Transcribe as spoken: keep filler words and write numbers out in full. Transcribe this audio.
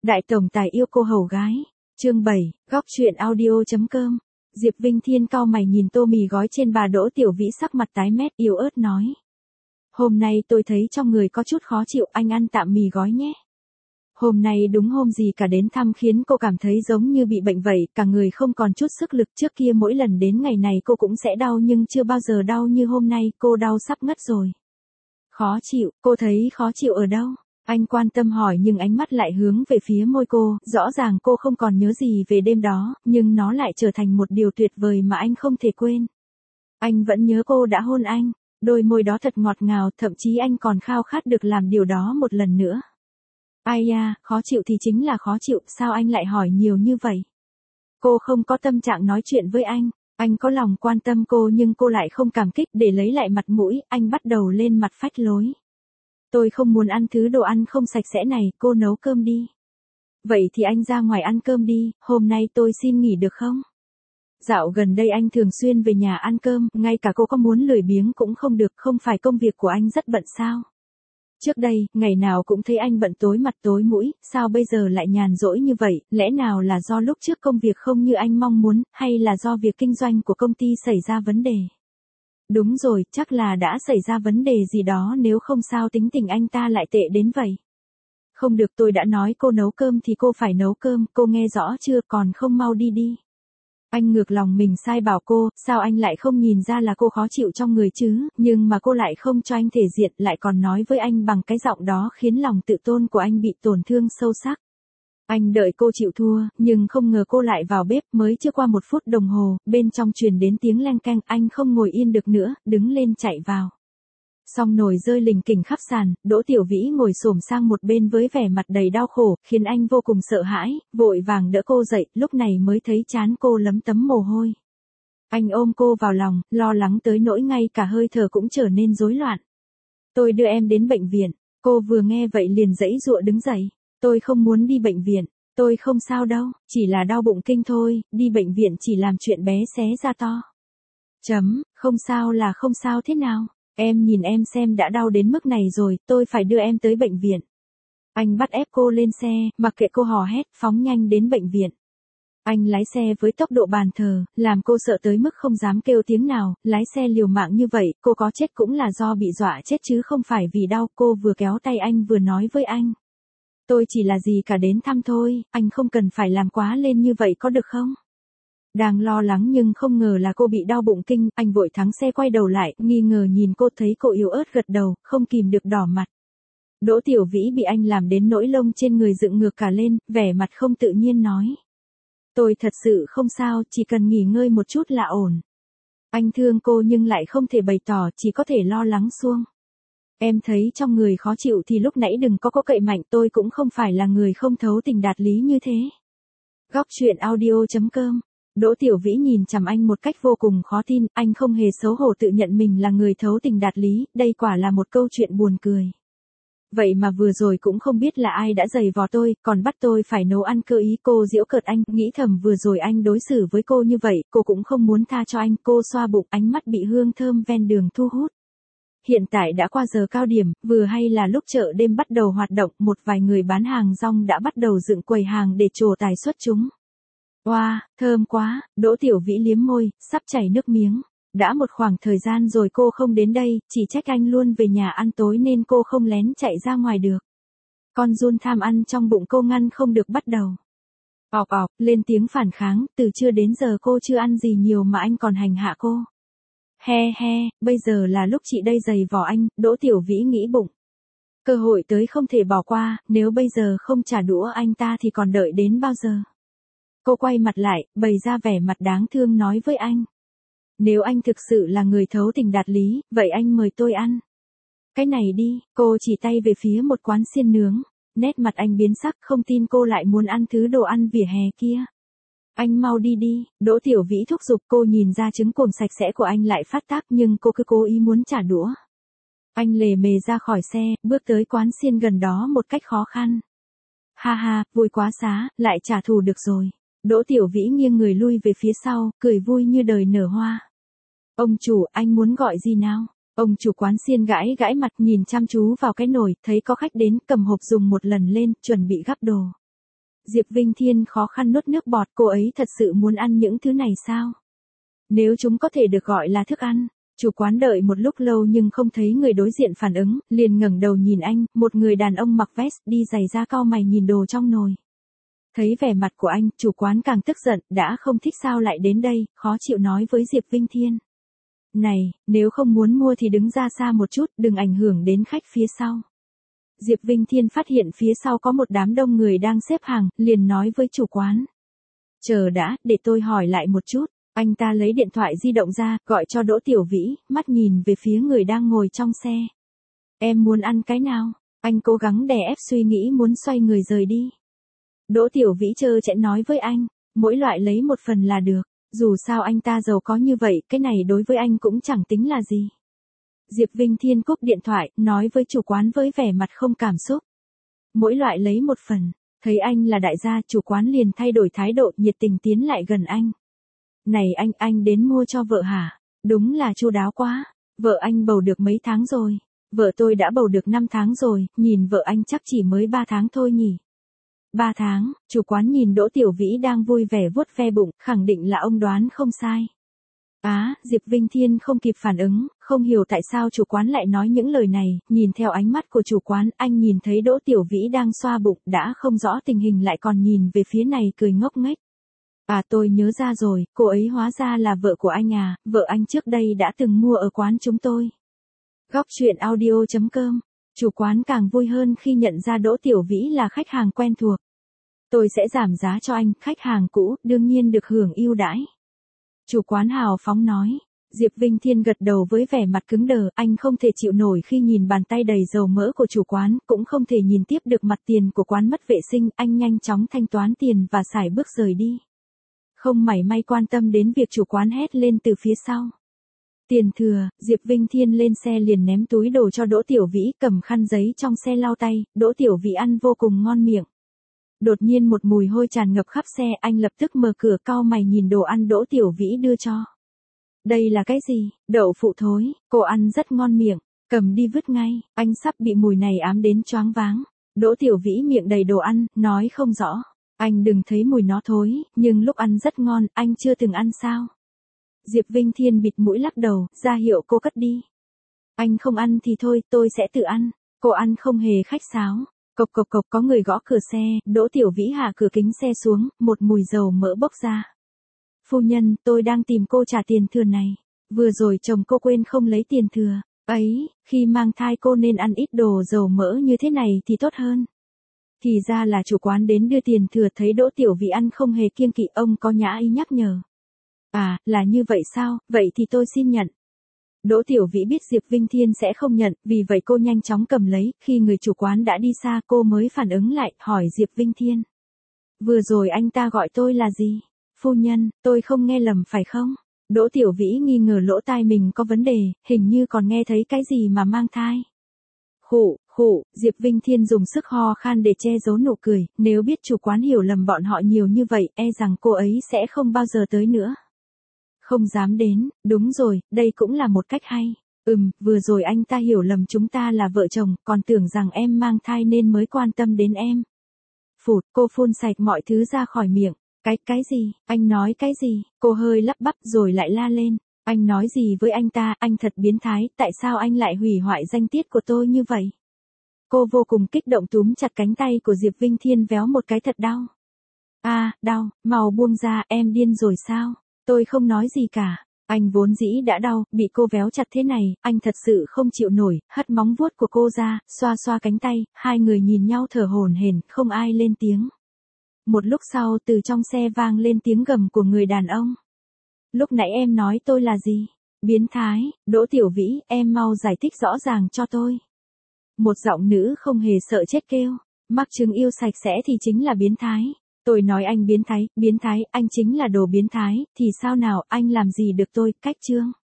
Đại tổng tài yêu cô hầu gái. Chương bảy, góc truyện audio.com. Diệp Vinh Thiên cau mày nhìn tô mì gói trên bà Đỗ Tiểu Vĩ sắc mặt tái mét yếu ớt nói. Hôm nay tôi thấy trong người có chút khó chịu, anh ăn tạm mì gói nhé. Hôm nay đúng hôm gì cả đến thăm khiến cô cảm thấy giống như bị bệnh vậy, cả người không còn chút sức lực. Trước kia mỗi lần đến ngày này cô cũng sẽ đau nhưng chưa bao giờ đau như hôm nay, cô đau sắp ngất rồi. Khó chịu, cô thấy khó chịu ở đâu? Anh quan tâm hỏi nhưng ánh mắt lại hướng về phía môi cô, rõ ràng cô không còn nhớ gì về đêm đó, nhưng nó lại trở thành một điều tuyệt vời mà anh không thể quên. Anh vẫn nhớ cô đã hôn anh, đôi môi đó thật ngọt ngào, thậm chí anh còn khao khát được làm điều đó một lần nữa. Ai da, khó chịu thì chính là khó chịu, sao anh lại hỏi nhiều như vậy? Cô không có tâm trạng nói chuyện với anh, anh có lòng quan tâm cô nhưng cô lại không cảm kích. Để lấy lại mặt mũi, anh bắt đầu lên mặt phách lối. Tôi không muốn ăn thứ đồ ăn không sạch sẽ này, cô nấu cơm đi. Vậy thì anh ra ngoài ăn cơm đi, hôm nay tôi xin nghỉ được không? Dạo gần đây anh thường xuyên về nhà ăn cơm, ngay cả cô có muốn lười biếng cũng không được, không phải công việc của anh rất bận sao? Trước đây, ngày nào cũng thấy anh bận tối mặt tối mũi, sao bây giờ lại nhàn rỗi như vậy? Lẽ nào là do lúc trước công việc không như anh mong muốn, hay là do việc kinh doanh của công ty xảy ra vấn đề? Đúng rồi, chắc là đã xảy ra vấn đề gì đó, nếu không sao tính tình anh ta lại tệ đến vậy. Không được, tôi đã nói cô nấu cơm thì cô phải nấu cơm, cô nghe rõ chưa, còn không mau đi đi. Anh ngược lòng mình sai bảo cô, sao anh lại không nhìn ra là cô khó chịu trong người chứ, nhưng mà cô lại không cho anh thể diện, lại còn nói với anh bằng cái giọng đó khiến lòng tự tôn của anh bị tổn thương sâu sắc. Anh đợi cô chịu thua, nhưng không ngờ cô lại vào bếp, mới chưa qua một phút đồng hồ, bên trong truyền đến tiếng leng keng, anh không ngồi yên được nữa, đứng lên chạy vào. Xong nồi rơi lình kình khắp sàn, Đỗ Tiểu Vĩ ngồi xổm sang một bên với vẻ mặt đầy đau khổ, khiến anh vô cùng sợ hãi, vội vàng đỡ cô dậy, lúc này mới thấy trán cô lấm tấm mồ hôi. Anh ôm cô vào lòng, lo lắng tới nỗi ngay cả hơi thở cũng trở nên rối loạn. Tôi đưa em đến bệnh viện, cô vừa nghe vậy liền giãy giụa đứng dậy. Tôi không muốn đi bệnh viện, tôi không sao đâu, chỉ là đau bụng kinh thôi, đi bệnh viện chỉ làm chuyện bé xé ra to. Chấm, không sao là không sao thế nào, em nhìn em xem đã đau đến mức này rồi, tôi phải đưa em tới bệnh viện. Anh bắt ép cô lên xe, mặc kệ cô hò hét, phóng nhanh đến bệnh viện. Anh lái xe với tốc độ bàn thờ, làm cô sợ tới mức không dám kêu tiếng nào, lái xe liều mạng như vậy, cô có chết cũng là do bị dọa chết chứ không phải vì đau. Cô vừa kéo tay anh vừa nói với anh. Tôi chỉ là gì cả đến thăm thôi, anh không cần phải làm quá lên như vậy có được không? Đang lo lắng nhưng không ngờ là cô bị đau bụng kinh, anh vội thắng xe quay đầu lại, nghi ngờ nhìn cô, thấy cô yếu ớt gật đầu, không kìm được đỏ mặt. Đỗ Tiểu Vĩ bị anh làm đến nỗi lông trên người dựng ngược cả lên, vẻ mặt không tự nhiên nói. Tôi thật sự không sao, chỉ cần nghỉ ngơi một chút là ổn. Anh thương cô nhưng lại không thể bày tỏ, chỉ có thể lo lắng suông. Em thấy trong người khó chịu thì lúc nãy đừng có có cậy mạnh, tôi cũng không phải là người không thấu tình đạt lý như thế. Góc truyện audio.com. Đỗ Tiểu Vĩ nhìn chằm anh một cách vô cùng khó tin, anh không hề xấu hổ tự nhận mình là người thấu tình đạt lý, đây quả là một câu chuyện buồn cười. Vậy mà vừa rồi cũng không biết là ai đã giày vò tôi, còn bắt tôi phải nấu ăn cơ ý. Cô giễu cợt anh, nghĩ thầm vừa rồi anh đối xử với cô như vậy, cô cũng không muốn tha cho anh. Cô xoa bụng, ánh mắt bị hương thơm ven đường thu hút. Hiện tại đã qua giờ cao điểm, vừa hay là lúc chợ đêm bắt đầu hoạt động, một vài người bán hàng rong đã bắt đầu dựng quầy hàng để trổ tài xuất chúng. Oa, wow, thơm quá, Đỗ Tiểu Vĩ liếm môi, sắp chảy nước miếng. Đã một khoảng thời gian rồi cô không đến đây, chỉ trách anh luôn về nhà ăn tối nên cô không lén chạy ra ngoài được. Con giun tham ăn trong bụng cô ngăn không được bắt đầu. Ọc ọc, lên tiếng phản kháng, từ trưa đến giờ cô chưa ăn gì nhiều mà anh còn hành hạ cô. He he, bây giờ là lúc chị đây giày vò anh, Đỗ Tiểu Vĩ nghĩ bụng. Cơ hội tới không thể bỏ qua, nếu bây giờ không trả đũa anh ta thì còn đợi đến bao giờ. Cô quay mặt lại, bày ra vẻ mặt đáng thương nói với anh. Nếu anh thực sự là người thấu tình đạt lý, vậy anh mời tôi ăn. Cái này đi, cô chỉ tay về phía một quán xiên nướng, nét mặt anh biến sắc, không tin cô lại muốn ăn thứ đồ ăn vỉa hè kia. Anh mau đi đi, Đỗ Tiểu Vĩ thúc giục. Cô nhìn ra trứng cồm sạch sẽ của anh lại phát tác nhưng cô cứ cố ý muốn trả đũa. Anh lề mề ra khỏi xe, bước tới quán xiên gần đó một cách khó khăn. Ha ha, vui quá xá, lại trả thù được rồi. Đỗ Tiểu Vĩ nghiêng người lui về phía sau, cười vui như đời nở hoa. Ông chủ, anh muốn gọi gì nào? Ông chủ quán xiên gãi gãi mặt nhìn chăm chú vào cái nồi, thấy có khách đến, cầm hộp dùng một lần lên, chuẩn bị gắp đồ. Diệp Vinh Thiên khó khăn nuốt nước bọt, cô ấy thật sự muốn ăn những thứ này sao? Nếu chúng có thể được gọi là thức ăn. Chủ quán đợi một lúc lâu nhưng không thấy người đối diện phản ứng, liền ngẩng đầu nhìn anh, một người đàn ông mặc vest đi giày da cau mày nhìn đồ trong nồi. Thấy vẻ mặt của anh, chủ quán càng tức giận, đã không thích sao lại đến đây, khó chịu nói với Diệp Vinh Thiên. Này, nếu không muốn mua thì đứng ra xa một chút, đừng ảnh hưởng đến khách phía sau. Diệp Vinh Thiên phát hiện phía sau có một đám đông người đang xếp hàng, liền nói với chủ quán. Chờ đã, để tôi hỏi lại một chút. Anh ta lấy điện thoại di động ra, gọi cho Đỗ Tiểu Vĩ, mắt nhìn về phía người đang ngồi trong xe. Em muốn ăn cái nào? Anh cố gắng đè ép suy nghĩ muốn xoay người rời đi. Đỗ Tiểu Vĩ trơ trẽn nói với anh, mỗi loại lấy một phần là được. Dù sao anh ta giàu có như vậy, cái này đối với anh cũng chẳng tính là gì. Diệp Vinh Thiên cúp điện thoại, nói với chủ quán với vẻ mặt không cảm xúc. Mỗi loại lấy một phần, thấy anh là đại gia, chủ quán liền thay đổi thái độ, nhiệt tình tiến lại gần anh. Này anh, anh đến mua cho vợ hả? Đúng là chu đáo quá. Vợ anh bầu được mấy tháng rồi? Vợ tôi đã bầu được năm tháng rồi, nhìn vợ anh chắc chỉ mới ba tháng thôi nhỉ. ba tháng, chủ quán nhìn Đỗ Tiểu Vĩ đang vui vẻ vuốt ve bụng, khẳng định là ông đoán không sai. Á, Diệp Vinh Thiên không kịp phản ứng, không hiểu tại sao chủ quán lại nói những lời này, nhìn theo ánh mắt của chủ quán, anh nhìn thấy Đỗ Tiểu Vĩ đang xoa bụng, đã không rõ tình hình lại còn nhìn về phía này cười ngốc nghếch. À tôi nhớ ra rồi, cô ấy hóa ra là vợ của anh à, vợ anh trước đây đã từng mua ở quán chúng tôi. Góc truyện audio chấm com, chủ quán càng vui hơn khi nhận ra Đỗ Tiểu Vĩ là khách hàng quen thuộc. Tôi sẽ giảm giá cho anh, khách hàng cũ, đương nhiên được hưởng ưu đãi. Chủ quán hào phóng nói. Diệp Vinh Thiên gật đầu với vẻ mặt cứng đờ, anh không thể chịu nổi khi nhìn bàn tay đầy dầu mỡ của chủ quán, cũng không thể nhìn tiếp được mặt tiền của quán mất vệ sinh, anh nhanh chóng thanh toán tiền và sải bước rời đi. Không mảy may quan tâm đến việc chủ quán hét lên từ phía sau. Tiền thừa, Diệp Vinh Thiên lên xe liền ném túi đồ cho Đỗ Tiểu Vĩ, cầm khăn giấy trong xe lau tay, Đỗ Tiểu Vĩ ăn vô cùng ngon miệng. Đột nhiên một mùi hôi tràn ngập khắp xe, anh lập tức mở cửa cau mày nhìn đồ ăn Đỗ Tiểu Vĩ đưa cho. Đây là cái gì? Đậu phụ thối, cô ăn rất ngon miệng, cầm đi vứt ngay, anh sắp bị mùi này ám đến choáng váng. Đỗ Tiểu Vĩ miệng đầy đồ ăn, nói không rõ. Anh đừng thấy mùi nó thối, nhưng lúc ăn rất ngon, anh chưa từng ăn sao? Diệp Vinh Thiên bịt mũi lắc đầu, ra hiệu cô cất đi. Anh không ăn thì thôi, tôi sẽ tự ăn. Cô ăn không hề khách sáo. Cộc cộc cộc có người gõ cửa xe, Đỗ Tiểu Vĩ hạ cửa kính xe xuống, một mùi dầu mỡ bốc ra. Phu nhân, tôi đang tìm cô trả tiền thừa này. Vừa rồi chồng cô quên không lấy tiền thừa. Ấy, khi mang thai cô nên ăn ít đồ dầu mỡ như thế này thì tốt hơn. Thì ra là chủ quán đến đưa tiền thừa, thấy Đỗ Tiểu Vĩ ăn không hề kiêng kỵ, ông có nhã ý nhắc nhở. À, là như vậy sao, vậy thì tôi xin nhận. Đỗ Tiểu Vĩ biết Diệp Vinh Thiên sẽ không nhận, vì vậy cô nhanh chóng cầm lấy, khi người chủ quán đã đi xa cô mới phản ứng lại, hỏi Diệp Vinh Thiên. Vừa rồi anh ta gọi tôi là gì? Phu nhân, tôi không nghe lầm phải không? Đỗ Tiểu Vĩ nghi ngờ lỗ tai mình có vấn đề, hình như còn nghe thấy cái gì mà mang thai. Khụ, khụ, Diệp Vinh Thiên dùng sức ho khan để che giấu nụ cười, nếu biết chủ quán hiểu lầm bọn họ nhiều như vậy, e rằng cô ấy sẽ không bao giờ tới nữa. Không dám đến, đúng rồi, đây cũng là một cách hay. Ừm, vừa rồi anh ta hiểu lầm chúng ta là vợ chồng, còn tưởng rằng em mang thai nên mới quan tâm đến em. Phụt, cô phun sạch mọi thứ ra khỏi miệng. Cái, cái gì, anh nói cái gì, cô hơi lắp bắp rồi lại la lên. Anh nói gì với anh ta, anh thật biến thái, tại sao anh lại hủy hoại danh tiết của tôi như vậy? Cô vô cùng kích động túm chặt cánh tay của Diệp Vinh Thiên véo một cái thật đau. À, đau, mau buông ra, em điên rồi sao? Tôi không nói gì cả. Anh vốn dĩ đã đau, bị cô véo chặt thế này, anh thật sự không chịu nổi, hất móng vuốt của cô ra, xoa xoa cánh tay, hai người nhìn nhau thở hổn hển, không ai lên tiếng. Một lúc sau từ trong xe vang lên tiếng gầm của người đàn ông. Lúc nãy em nói tôi là gì? Biến thái, Đỗ Tiểu Vĩ, em mau giải thích rõ ràng cho tôi. Một giọng nữ không hề sợ chết kêu, mắc chứng yêu sạch sẽ thì chính là biến thái. Tôi nói anh biến thái, biến thái, anh chính là đồ biến thái, thì sao nào, anh làm gì được tôi, cách chương.